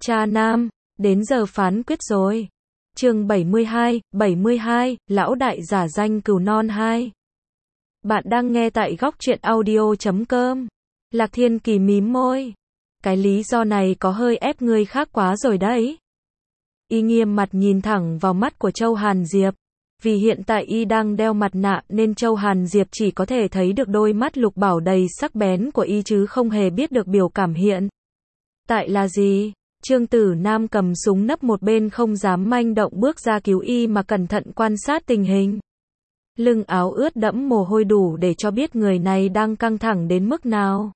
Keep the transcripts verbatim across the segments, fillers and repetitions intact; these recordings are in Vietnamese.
Cha nam, đến giờ phán quyết rồi. Chương bảy mươi hai, bảy mươi hai, lão đại giả danh cừu non hai. Bạn đang nghe tại góc truyện audio chấm com. Lạc Thiên Kỳ mím môi. Cái lý do này có hơi ép người khác quá rồi đấy. Y nghiêm mặt nhìn thẳng vào mắt của Châu Hàn Diệp. Vì hiện tại y đang đeo mặt nạ nên Châu Hàn Diệp chỉ có thể thấy được đôi mắt lục bảo đầy sắc bén của y chứ không hề biết được biểu cảm hiện tại là gì. Trương Tử Nam cầm súng nấp một bên không dám manh động bước ra cứu y mà cẩn thận quan sát tình hình. Lưng áo ướt đẫm mồ hôi đủ để cho biết người này đang căng thẳng đến mức nào.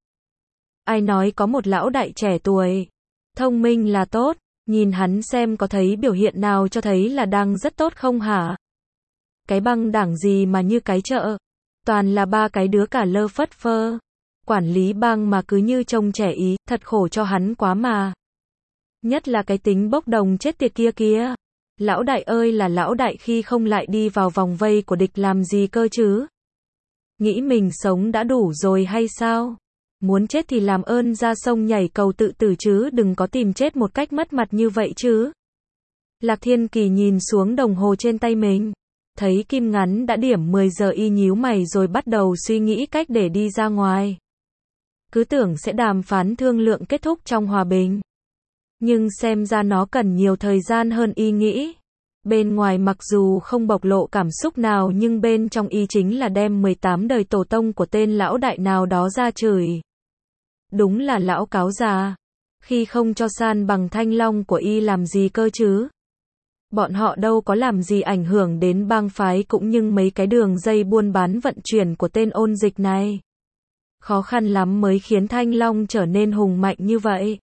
Ai nói có một lão đại trẻ tuổi, thông minh là tốt, nhìn hắn xem có thấy biểu hiện nào cho thấy là đang rất tốt không hả? Cái băng đảng gì mà như cái chợ, toàn là ba cái đứa cả lơ phất phơ. Quản lý băng mà cứ như trông trẻ ý, thật khổ cho hắn quá mà. Nhất là cái tính bốc đồng chết tiệt kia kia. Lão đại ơi là lão đại khi không lại đi vào vòng vây của địch làm gì cơ chứ? Nghĩ mình sống đã đủ rồi hay sao? Muốn chết thì làm ơn ra sông nhảy cầu tự tử chứ đừng có tìm chết một cách mất mặt như vậy chứ. Lạc Thiên Kỳ nhìn xuống đồng hồ trên tay mình. Thấy kim ngắn đã điểm mười giờ y nhíu mày rồi bắt đầu suy nghĩ cách để đi ra ngoài. Cứ tưởng sẽ đàm phán thương lượng kết thúc trong hòa bình. Nhưng xem ra nó cần nhiều thời gian hơn y nghĩ. Bên ngoài mặc dù không bộc lộ cảm xúc nào nhưng bên trong y chính là đem mười tám đời tổ tông của tên lão đại nào đó ra chửi. Đúng là lão cáo già. Khi không cho san bằng thanh long của y làm gì cơ chứ? Bọn họ đâu có làm gì ảnh hưởng đến bang phái cũng như mấy cái đường dây buôn bán vận chuyển của tên ôn dịch này. Khó khăn lắm mới khiến thanh long trở nên hùng mạnh như vậy.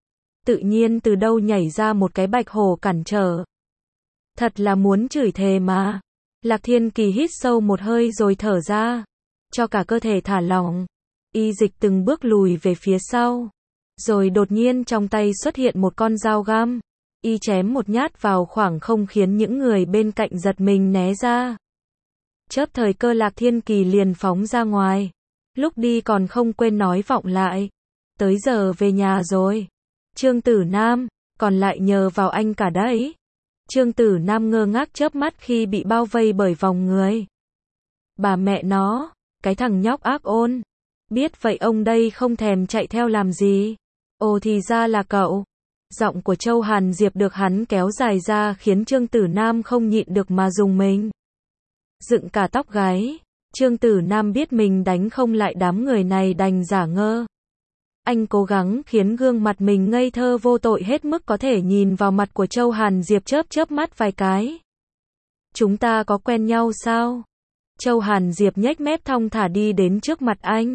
Tự nhiên từ đâu nhảy ra một cái bạch hổ cản trở. Thật là muốn chửi thề mà. Lạc Thiên Kỳ hít sâu một hơi rồi thở ra. Cho cả cơ thể thả lỏng. Y dịch từng bước lùi về phía sau. Rồi đột nhiên trong tay xuất hiện một con dao găm. Y chém một nhát vào khoảng không khiến những người bên cạnh giật mình né ra. Chớp thời cơ Lạc Thiên Kỳ liền phóng ra ngoài. Lúc đi còn không quên nói vọng lại. Tới giờ về nhà rồi. Trương Tử Nam, còn lại nhờ vào anh cả đấy. Trương Tử Nam ngơ ngác chớp mắt khi bị bao vây bởi vòng người. Bà mẹ nó, cái thằng nhóc ác ôn. Biết vậy ông đây không thèm chạy theo làm gì. Ồ thì ra là cậu. Giọng của Châu Hàn Diệp được hắn kéo dài ra khiến Trương Tử Nam không nhịn được mà rùng mình. Dựng cả tóc gáy. Trương Tử Nam biết mình đánh không lại đám người này đành giả ngơ. Anh cố gắng khiến gương mặt mình ngây thơ vô tội hết mức có thể nhìn vào mặt của Châu Hàn Diệp chớp chớp mắt vài cái. Chúng ta có quen nhau sao? Châu Hàn Diệp nhếch mép thong thả đi đến trước mặt anh.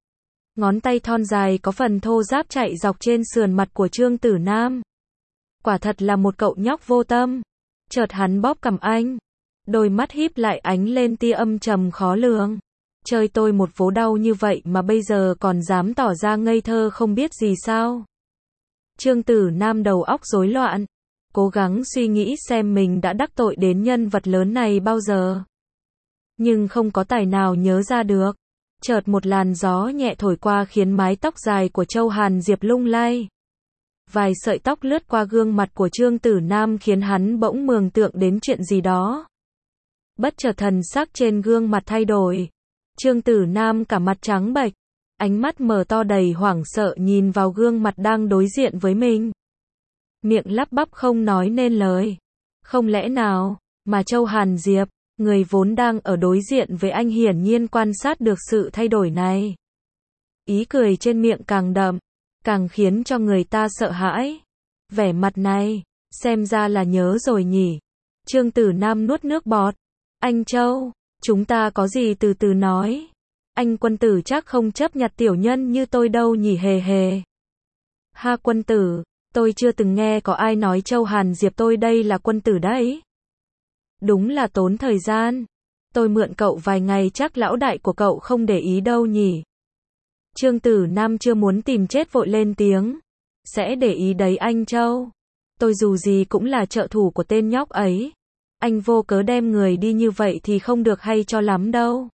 Ngón tay thon dài có phần thô ráp chạy dọc trên sườn mặt của Trương Tử Nam. Quả thật là một cậu nhóc vô tâm. Chợt hắn bóp cằm anh. Đôi mắt híp lại ánh lên tia âm trầm khó lường. Chơi tôi một vố đau như vậy mà bây giờ còn dám tỏ ra ngây thơ không biết gì sao? Trương Tử Nam đầu óc rối loạn. Cố gắng suy nghĩ xem mình đã đắc tội đến nhân vật lớn này bao giờ. Nhưng không có tài nào nhớ ra được. Chợt một làn gió nhẹ thổi qua khiến mái tóc dài của Châu Hàn Diệp lung lay. Vài sợi tóc lướt qua gương mặt của Trương Tử Nam khiến hắn bỗng mường tượng đến chuyện gì đó. Bất chợt thần sắc trên gương mặt thay đổi. Trương Tử Nam cả mặt trắng bệch, ánh mắt mở to đầy hoảng sợ nhìn vào gương mặt đang đối diện với mình. Miệng lắp bắp không nói nên lời. Không lẽ nào, mà Châu Hàn Diệp, người vốn đang ở đối diện với anh hiển nhiên quan sát được sự thay đổi này. Ý cười trên miệng càng đậm, càng khiến cho người ta sợ hãi. Vẻ mặt này, xem ra là nhớ rồi nhỉ. Trương Tử Nam nuốt nước bọt. Anh Châu, chúng ta có gì từ từ nói. Anh quân tử chắc không chấp nhặt tiểu nhân như tôi đâu nhỉ hề hề. Ha quân tử, tôi chưa từng nghe có ai nói Châu Hàn Diệp tôi đây là quân tử đấy. Đúng là tốn thời gian. Tôi mượn cậu vài ngày chắc lão đại của cậu không để ý đâu nhỉ. Trương Tử Nam chưa muốn tìm chết vội lên tiếng. Sẽ để ý đấy anh Châu. Tôi dù gì cũng là trợ thủ của tên nhóc ấy. Anh vô cớ đem người đi như vậy thì không được hay cho lắm đâu.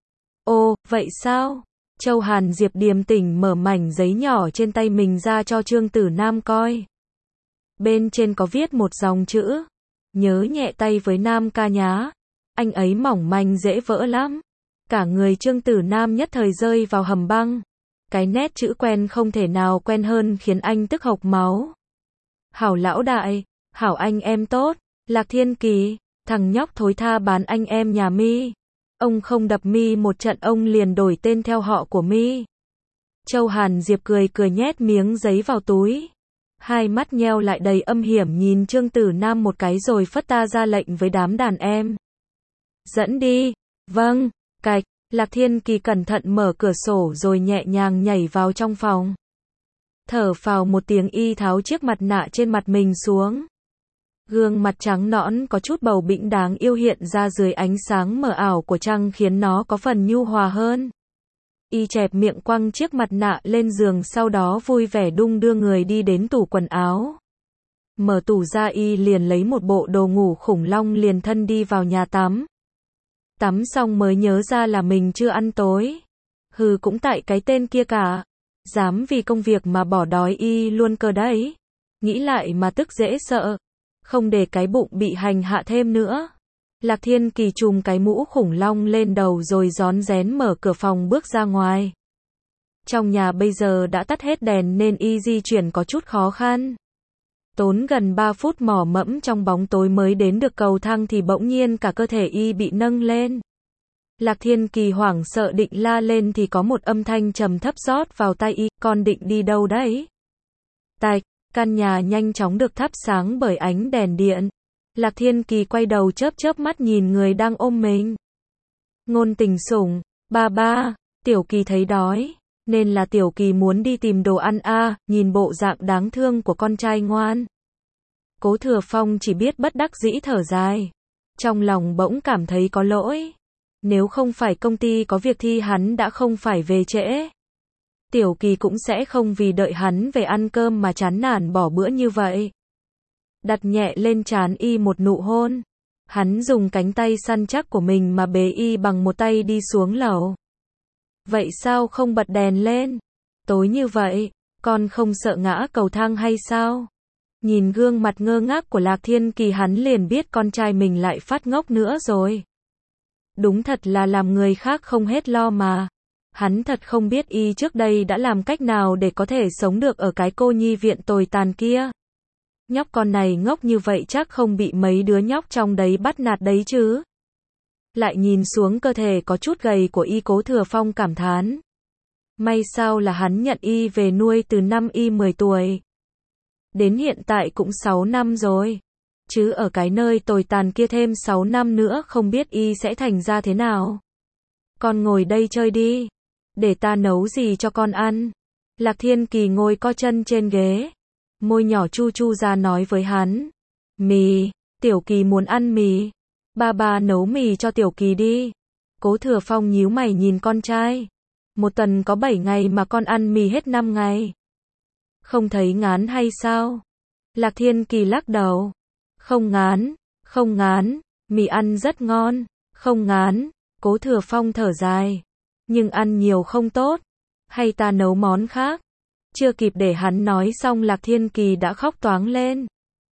Ồ, vậy sao? Châu Hàn Diệp điềm tĩnh mở mảnh giấy nhỏ trên tay mình ra cho Trương Tử Nam coi. Bên trên có viết một dòng chữ. Nhớ nhẹ tay với Nam ca nhá. Anh ấy mỏng manh dễ vỡ lắm. Cả người Trương Tử Nam nhất thời rơi vào hầm băng. Cái nét chữ quen không thể nào quen hơn khiến anh tức hộc máu. Hảo lão đại, hảo anh em tốt, Lạc Thiên Kỳ, thằng nhóc thối tha bán anh em nhà mi. Ông không đập mi một trận ông liền đổi tên theo họ của mi. Châu Hàn Diệp cười cười nhét miếng giấy vào túi. Hai mắt nheo lại đầy âm hiểm nhìn Trương Tử Nam một cái rồi phất ta ra lệnh với đám đàn em. Dẫn đi. Vâng, cạch, Lạc Thiên Kỳ cẩn thận mở cửa sổ rồi nhẹ nhàng nhảy vào trong phòng. Thở phào một tiếng y tháo chiếc mặt nạ trên mặt mình xuống. Gương mặt trắng nõn có chút bầu bĩnh đáng yêu hiện ra dưới ánh sáng mờ ảo của trăng khiến nó có phần nhu hòa hơn. Y chẹp miệng quăng chiếc mặt nạ lên giường sau đó vui vẻ đung đưa người đi đến tủ quần áo. Mở tủ ra y liền lấy một bộ đồ ngủ khủng long liền thân đi vào nhà tắm. Tắm xong mới nhớ ra là mình chưa ăn tối. Hừ cũng tại cái tên kia cả. Dám vì công việc mà bỏ đói y luôn cơ đấy. Nghĩ lại mà tức dễ sợ. Không để cái bụng bị hành hạ thêm nữa. Lạc Thiên Kỳ trùm cái mũ khủng long lên đầu rồi rón rén mở cửa phòng bước ra ngoài. Trong nhà bây giờ đã tắt hết đèn nên y di chuyển có chút khó khăn. Tốn gần ba phút mò mẫm trong bóng tối mới đến được cầu thang thì bỗng nhiên cả cơ thể y bị nâng lên. Lạc Thiên Kỳ hoảng sợ định la lên thì có một âm thanh trầm thấp rót vào tai y, con định đi đâu đấy? Tạch, căn nhà nhanh chóng được thắp sáng bởi ánh đèn điện. Lạc Thiên Kỳ quay đầu chớp chớp mắt nhìn người đang ôm mình. Ngôn Tình sủng, ba ba, Tiểu Kỳ thấy đói, nên là Tiểu Kỳ muốn đi tìm đồ ăn a, à, nhìn bộ dạng đáng thương của con trai ngoan. Cố Thừa Phong chỉ biết bất đắc dĩ thở dài. Trong lòng bỗng cảm thấy có lỗi. Nếu không phải công ty có việc thì hắn đã không phải về trễ. Tiểu Kỳ cũng sẽ không vì đợi hắn về ăn cơm mà chán nản bỏ bữa như vậy. Đặt nhẹ lên trán y một nụ hôn. Hắn dùng cánh tay săn chắc của mình mà bế y bằng một tay đi xuống lầu. Vậy sao không bật đèn lên? Tối như vậy, con không sợ ngã cầu thang hay sao? Nhìn gương mặt ngơ ngác của Lạc Thiên Kỳ hắn liền biết con trai mình lại phát ngốc nữa rồi. Đúng thật là làm người khác không hết lo mà. Hắn thật không biết y trước đây đã làm cách nào để có thể sống được ở cái cô nhi viện tồi tàn kia. Nhóc con này ngốc như vậy chắc không bị mấy đứa nhóc trong đấy bắt nạt đấy chứ. Lại nhìn xuống cơ thể có chút gầy của y, Cố Thừa Phong cảm thán. May sao là hắn nhận y về nuôi từ năm y mười tuổi. Đến hiện tại cũng sáu năm rồi. Chứ ở cái nơi tồi tàn kia thêm sáu năm nữa không biết y sẽ thành ra thế nào. Con ngồi đây chơi đi. Để ta nấu gì cho con ăn. Lạc Thiên Kỳ ngồi co chân trên ghế. Môi nhỏ chu chu ra nói với hắn. Mì, Tiểu Kỳ muốn ăn mì. Ba ba nấu mì cho Tiểu Kỳ đi. Cố Thừa Phong nhíu mày nhìn con trai. Một tuần có bảy ngày mà con ăn mì hết năm ngày. Không thấy ngán hay sao? Lạc Thiên Kỳ lắc đầu. Không ngán, không ngán, mì ăn rất ngon, không ngán. Cố Thừa Phong thở dài. Nhưng ăn nhiều không tốt. Hay ta nấu món khác? Chưa kịp để hắn nói xong Lạc Thiên Kỳ đã khóc toáng lên.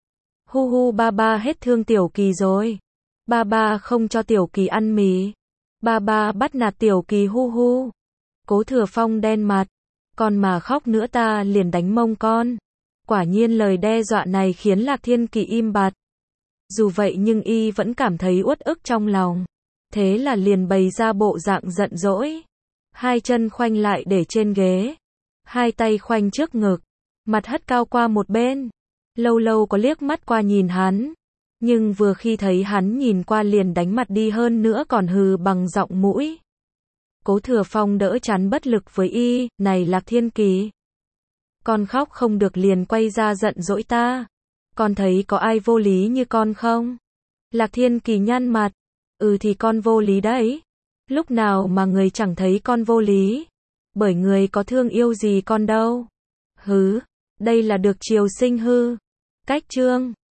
Hu hu, ba ba hết thương Tiểu Kỳ rồi. Ba ba không cho Tiểu Kỳ ăn mì. Ba ba bắt nạt Tiểu Kỳ, hu hu. Cố Thừa Phong đen mặt. Con mà khóc nữa ta liền đánh mông con. Quả nhiên lời đe dọa này khiến Lạc Thiên Kỳ im bặt. Dù vậy nhưng y vẫn cảm thấy uất ức trong lòng. Thế là liền bày ra bộ dạng giận dỗi. Hai chân khoanh lại để trên ghế. Hai tay khoanh trước ngực. Mặt hất cao qua một bên. Lâu lâu có liếc mắt qua nhìn hắn. Nhưng vừa khi thấy hắn nhìn qua liền đánh mặt đi, hơn nữa còn hừ bằng giọng mũi. Cố Thừa Phong đỡ chán bất lực với y. Này Lạc Thiên Kỳ. Con khóc không được liền quay ra giận dỗi ta. Con thấy có ai vô lý như con không? Lạc Thiên Kỳ nhăn mặt. Ừ thì con vô lý đấy. Lúc nào mà người chẳng thấy con vô lý. Bởi người có thương yêu gì con đâu. Hứ, đây là được triều sinh hư. Cách chương